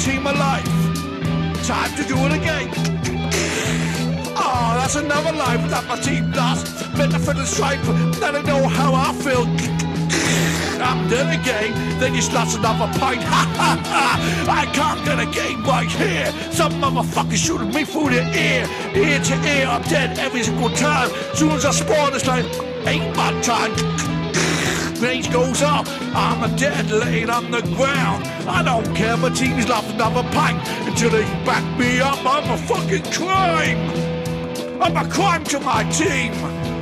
team of life. Time to do it again. Oh, that's another life that my team does. Better for the stripe, let it know how I feel. I'm dead again, then you start another pint. Ha ha ha! I can't get a game right here. Some motherfucker shooting me through the ear. Ear to ear, I'm dead every single time. Soon as I spawn, it's like, ain't my time. Range goes up, I'm a dead laying on the ground. I don't care, my team's lost another pint. Until they back me up, I'm a fucking crime. I'm a crime to my team.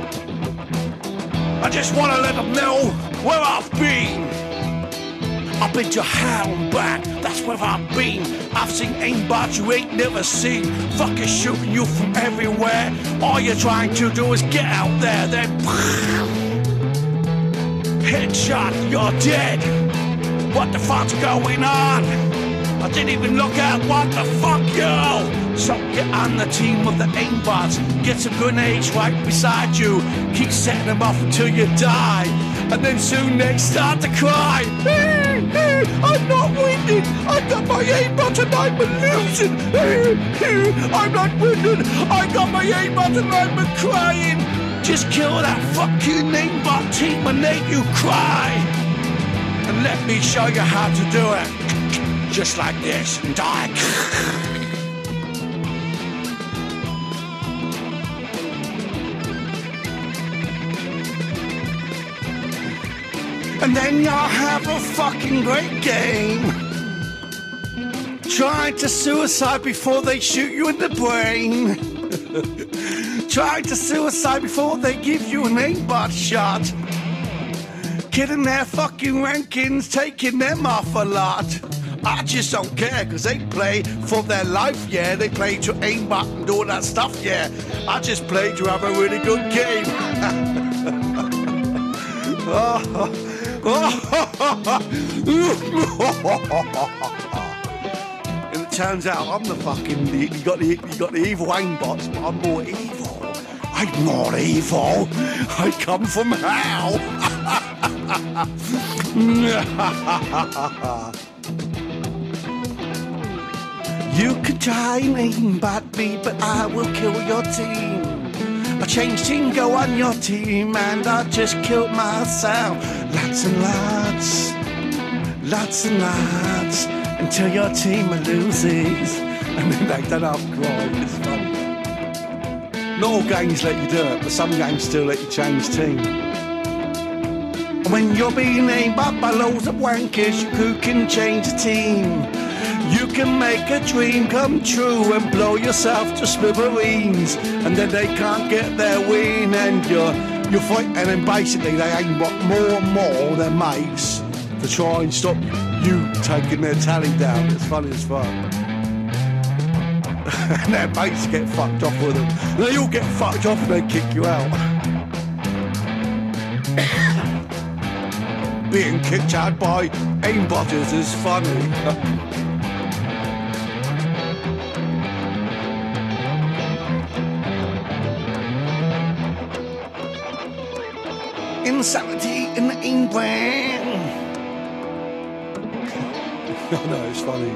I just want to let them know where I've been. I've been to hell and back, that's where I've been. I've seen aimbots you ain't never seen. Fucking shooting you from everywhere. All you're trying to do is get out there, then headshot, you're dead. What the fuck's going on? I didn't even look out, what the fuck, yo? So get on the team of the aimbots. Get some grenades right beside you. Keep setting them off until you die. And then soon they start to cry. I'm not winning. I got my aimbot and I'm losing. I'm not winning. I got my aimbot and I'm crying. Just kill that fucking aimbot team and make you cry. And let me show you how to do it. Just like this, and die. And then you'll have a fucking great game. Trying to suicide before they shoot you in the brain. Trying to suicide before they give you an aimbot shot. Kidding their fucking rankings, taking them off a lot. I just don't care, cause they play for their life, yeah. They play to aimbot and all that stuff, yeah. I just play to have a really good game. And it turns out I'm the fucking, you got the evil aimbots, but I'm more evil. I'm not evil. I come from hell. You can try and aimbot me, but I will kill your team. I changed team, go on your team, and I just killed myself. Lots and lots, lots and lots, until your team loses. And then they don't have to cry, it's funny. Not all games let you do it, but some games still let you change team. When you're being aimbot by loads of wankers, you can change the team. You can make a dream come true and blow yourself to smithereens, and then they can't get their win, and you're fighting, and then basically they aimbot more and more their mates to try and stop you taking their tally down. It's funny as fuck. And their mates get fucked off with them. They all get fucked off and they kick you out. Being kicked out by aimbotters is funny. Insanity in the aim. No, it's funny.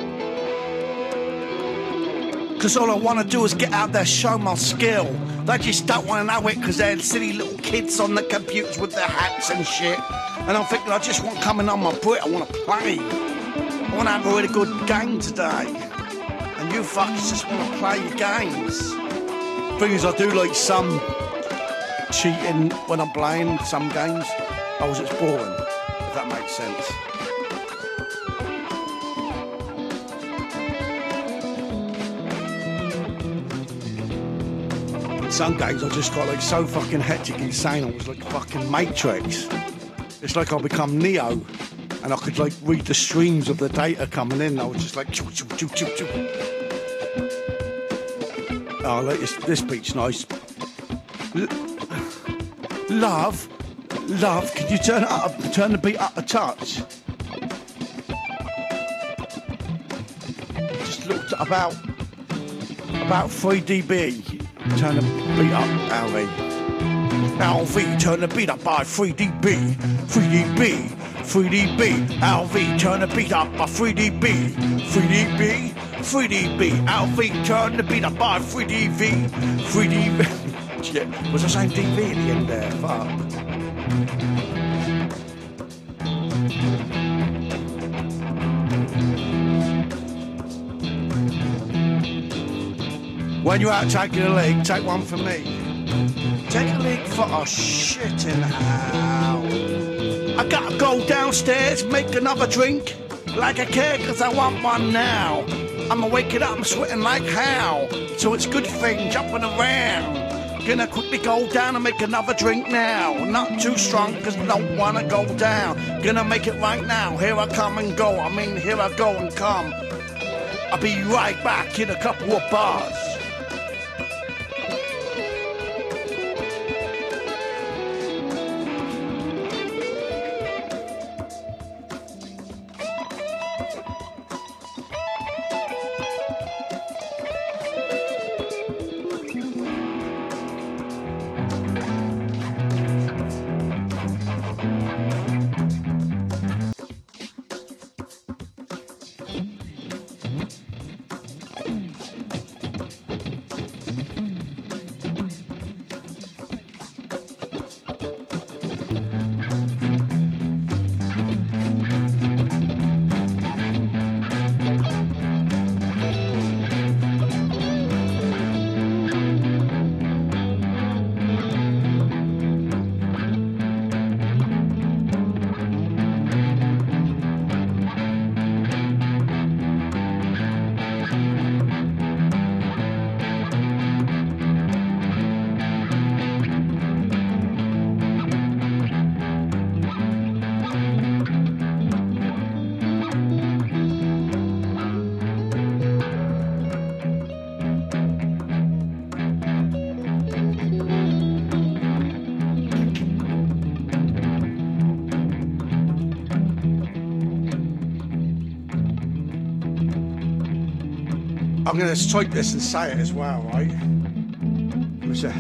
Because all I want to do is get out there, show my skill. They just don't want to know it because they're silly little kids on the computers with their hats and shit. And I'm thinking I just want coming on my Brit, I want to play. I want to have a really good game today. And you fuckers just want to play your games. Thing is, I do like some cheating when I'm playing some games. I was just boring, if that makes sense. In some games I just got like so fucking hectic insane, I was like fucking Matrix. It's like I become Neo and I could like read the streams of the data coming in. I was just like choo, choo, choo, choo, choo. Oh, like this beat's nice. Love, can you turn the beat up a touch? Just looked at about 3 dB. Turn the beat up, Alvy. Alvy, turn the beat up by 3 dB. 3 dB. 3DB, LV, turn the beat up by 3DB. 3DB, 3DB, LV, turn the beat up by 3DV. 3DB. Shit, was I saying DV at the end there? Fuck. When you're out taking a leak, take one from me. Take a leak for a shitting hell. I gotta go downstairs, make another drink. Like I care, cause I want one now. I'ma wake it up, I'm sweating like hell. So it's a good thing, jumping around. Gonna quickly go down and make another drink now. Not too strong, cause I don't wanna go down. Gonna make it right now, here I come and go. I mean, here I go and come. I'll be right back in a couple of bars. I'm going to type this and say it as well, right? What's that?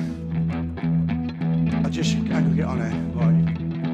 I just, I can get on it, right?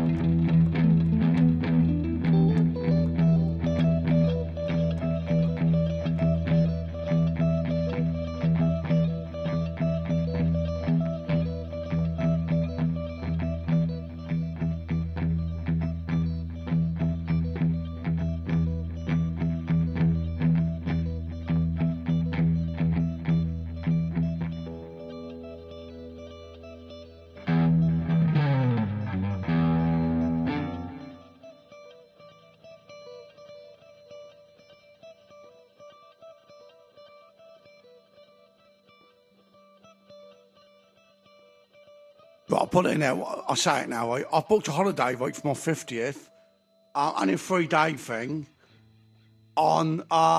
But I'll put it in there, I'll say it now, right? I've booked a holiday, right, for my 50th, only a 3-day thing, on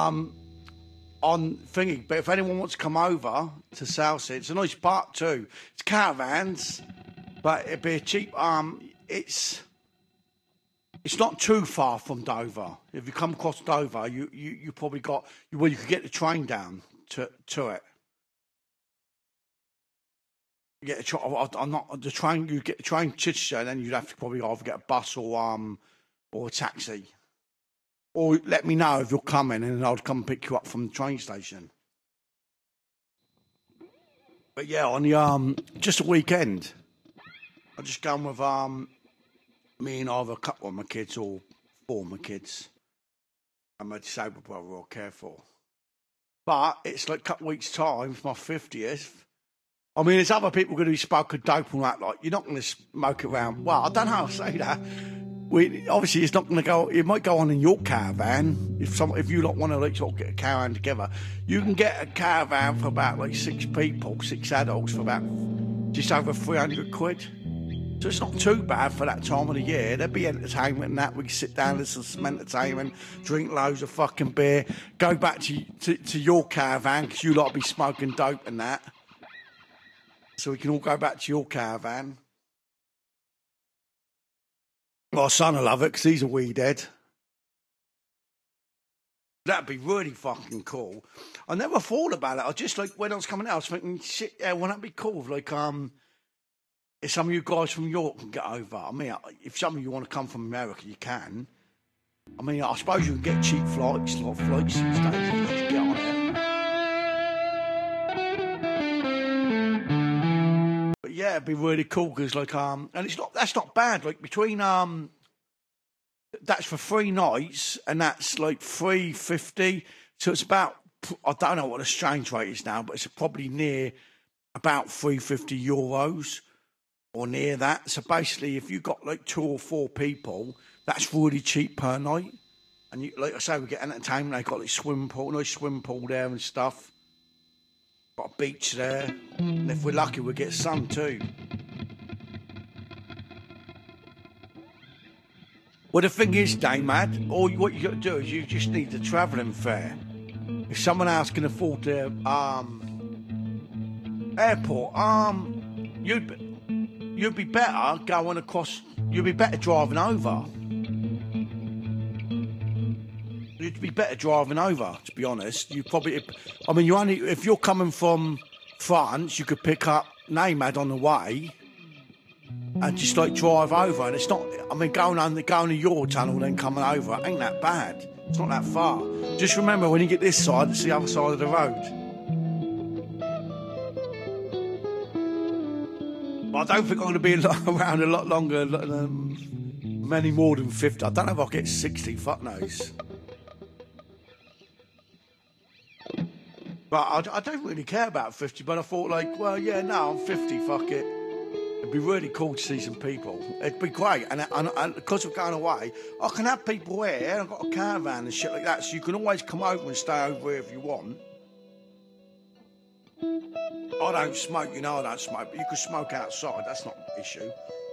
thingy. But if anyone wants to come over to Southsea, it's a nice park too. It's caravans, but it'd be a cheap, it's not too far from Dover. If you come across Dover, you probably got, well, you could get the train down to it. You get the train. You get the train to Chichester, and then you'd have to probably either get a bus or a taxi. Or let me know if you're coming, and I'll come pick you up from the train station. But yeah, on the just a weekend, I just gone with me and either a couple of my kids or 4 of my kids, and my disabled brother I'll care for. But it's like a couple of weeks' time for my 50th. I mean, there's other people going to be smoking dope and that. Like, you're not going to smoke around. Well, I don't know how to say that. Obviously, it's not going to go. It might go on in your caravan if you don't want to like sort of get a caravan together. You can get a caravan for about like 6 people, 6 adults for about just over 300 quid. So it's not too bad for that time of the year. There'll be entertainment and that. We can sit down, listen to some entertainment, drink loads of fucking beer, go back to your caravan because you lot will be smoking dope and that. So we can all go back to your caravan. My son will love it because he's a weed head. That'd be really fucking cool. I never thought about it. I just like when I was coming out, I was thinking, shit, yeah, wouldn't that be cool? Like if some of you guys from York can get over, I mean, if some of you want to come from America, you can. I mean, I suppose you can get cheap flights, like flights these days, if you just get on it. But yeah, it'd be really cool because, like, and that's not bad. Like between that's for 3 nights, and that's like $350. So it's about, I don't know what the exchange rate is now, but it's probably near about €350 or near that. So basically, if you've got like 2 or 4 people, that's really cheap per night. And you, like I say, we get entertainment. They got like nice swim pool there and stuff. Got a beach there, and if we're lucky, we get sun too. Well, the thing is, Damad, what you got to do is you just need the travelling fare. If someone else can afford the airport, you'd be better going across. You'd be better driving over. You'd be better driving over, to be honest. You probably, I mean, you only if you're coming from France, you could pick up Namad on the way and just like drive over. And it's not. I mean, going to your tunnel then coming over ain't that bad. It's not that far. Just remember, when you get this side, it's the other side of the road. But I don't think I'm going to be around a lot longer, many more than 50. I don't know if I'll get 60, fuck knows. But I don't really care about 50, but I thought, like, well, yeah, no, I'm 50, fuck it. It'd be really cool to see some people. It'd be great. And because we're going away, I can have people here. I've got a caravan and shit like that, so you can always come over and stay over here if you want. I don't smoke, I don't smoke, but you can smoke outside, that's not an issue.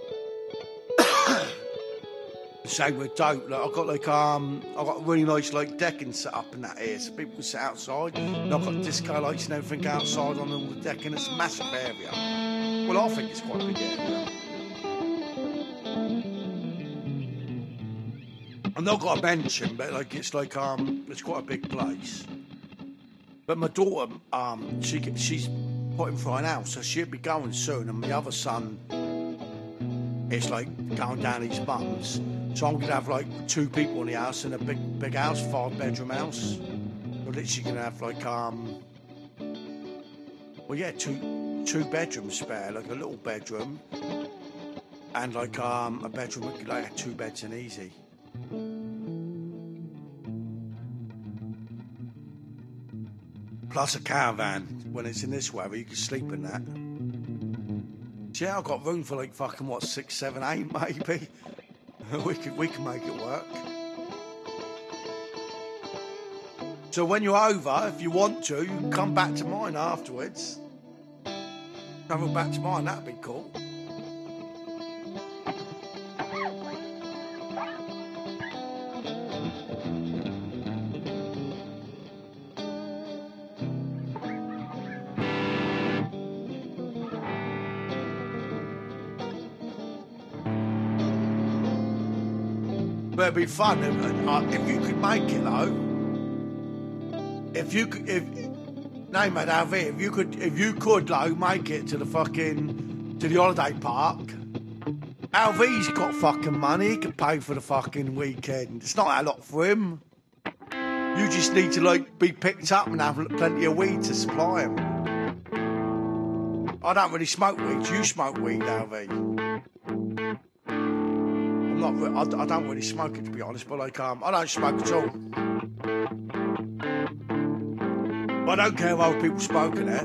Same with dope. Like, I've got a really nice like decking set up in that here, so people can sit outside. And I've got disco lights and everything outside on all the decking. It's a massive area. Well, I think it's quite a big area. I'm not got to mention, but like it's quite a big place. But my daughter, she's putting for an house, so she'll be going soon, and my other son is like going down his mum's. So I'm gonna have like 2 people in the house in a big house, 5-bedroom house. We're literally gonna have like two bedrooms spare, like a little bedroom, and like a bedroom with like 2 beds and easy. Plus a caravan. When it's in this weather, you can sleep in that. So yeah, I've got room for like fucking 6, 7, 8 maybe. we can make it work. So when you're over, if you want to, you can come back to mine afterwards. Travel back to mine, that'd be cool. But it'd be fun if you could make it though. If you could though, make it to the holiday park. Alv's got fucking money. He can pay for the fucking weekend. It's not a lot for him. You just need to like be picked up and have plenty of weed to supply him. I don't really smoke weed. You smoke weed, Alv? I don't really smoke it, to be honest, but like I don't smoke at all. But I don't care if other people smoking it.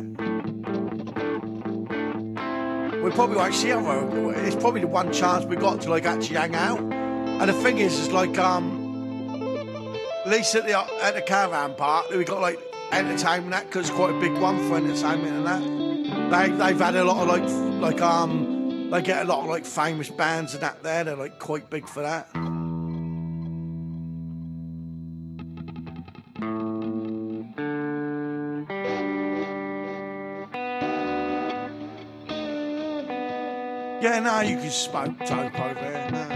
We probably won't see other. It's probably the one chance we got to like actually hang out. And the thing is like at least at the caravan park we got like entertainment that because it's quite a big one for entertainment and that. They've had a lot of they get a lot of like famous bands and that there. They're like quite big for that. Yeah, no, you can smoke dope over there. No.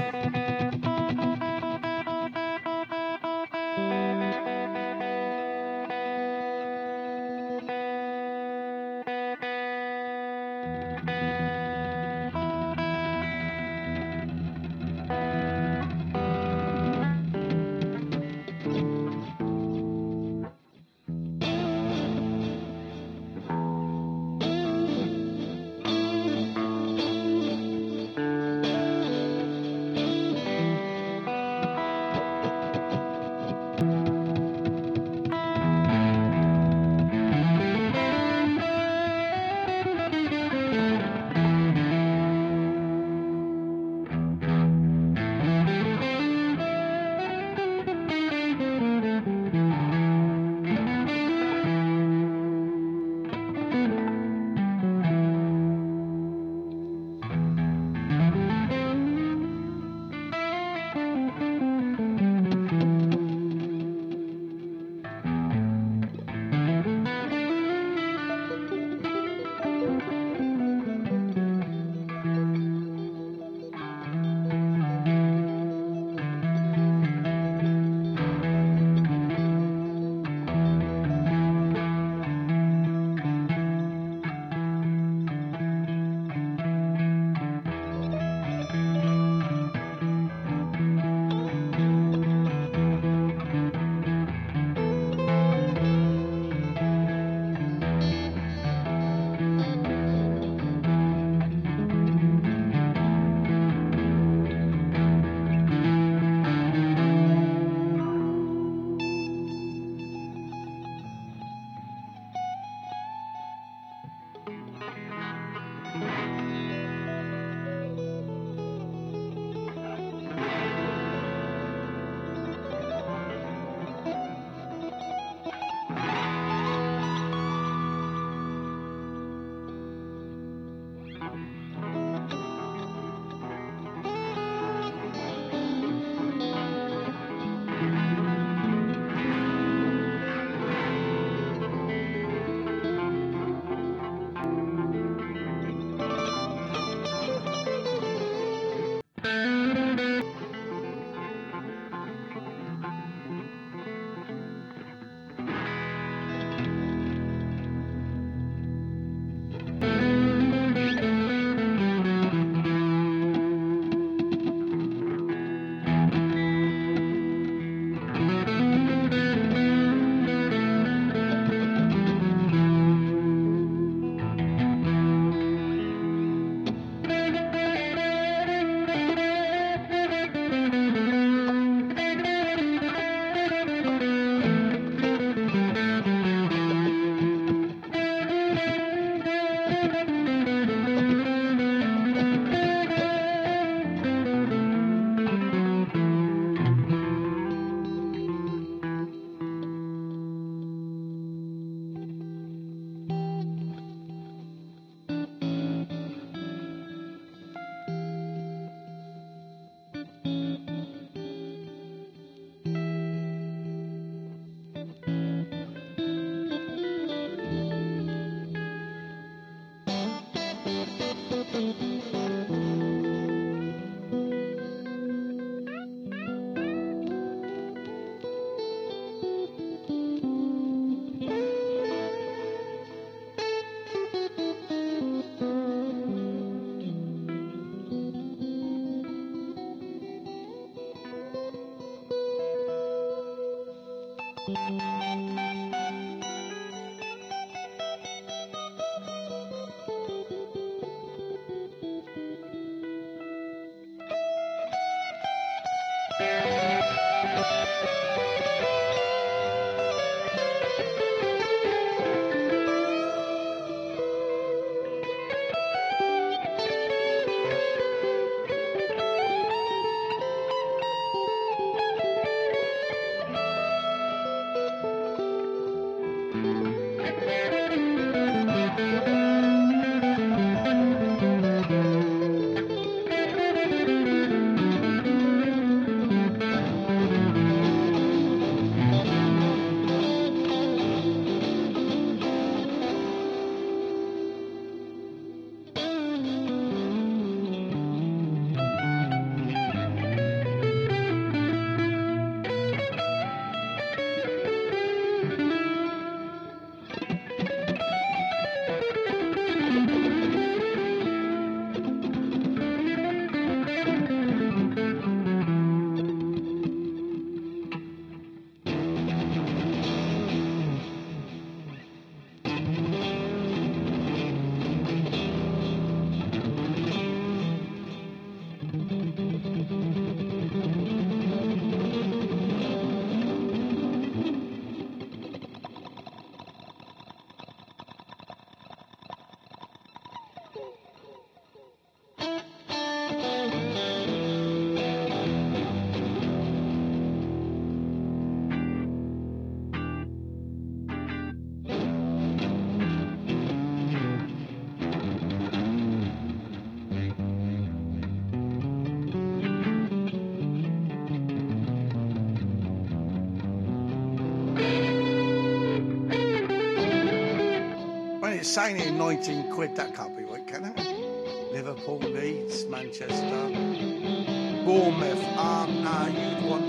it's saying here 19 quid. That can't be right, can it? Liverpool, Leeds, Manchester, Bournemouth. No, you'd want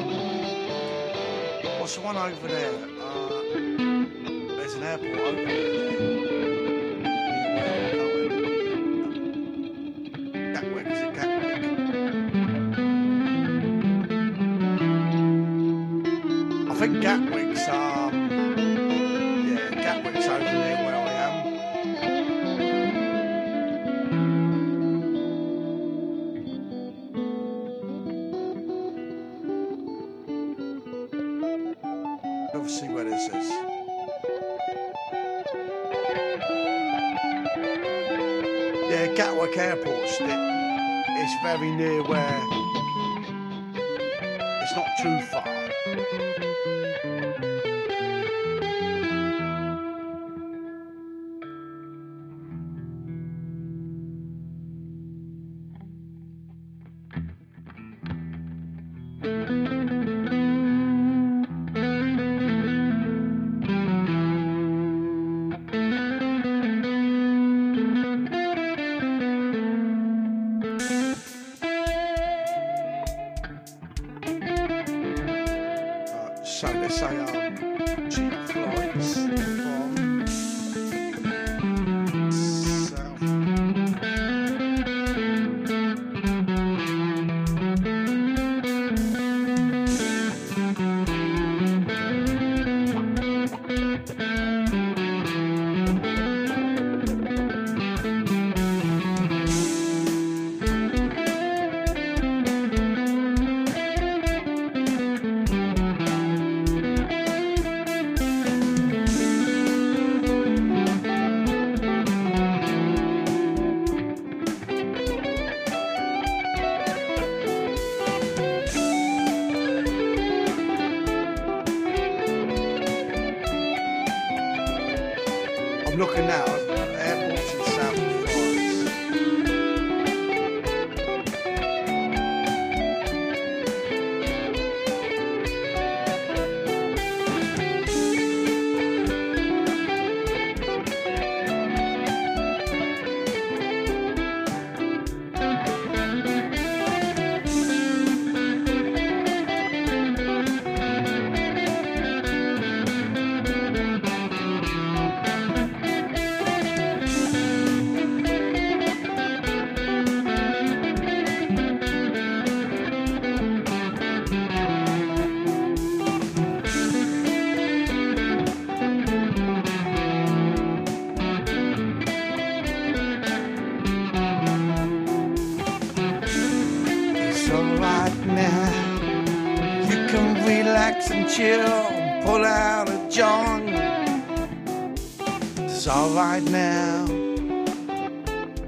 what's the one over there? There's an airport over there. Gatwick, is it Gatwick? I think Gatwick's Gatwick's over there where I am. Let's see where this is. Yeah, Gatwick Airport. It's very near where. It's not too far. So let's say cheap flights from south. I'm looking now at airports in south of right now, you can relax and chill and pull out a joint. It's alright now.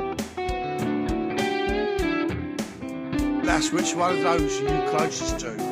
That's which one of those are you closest to?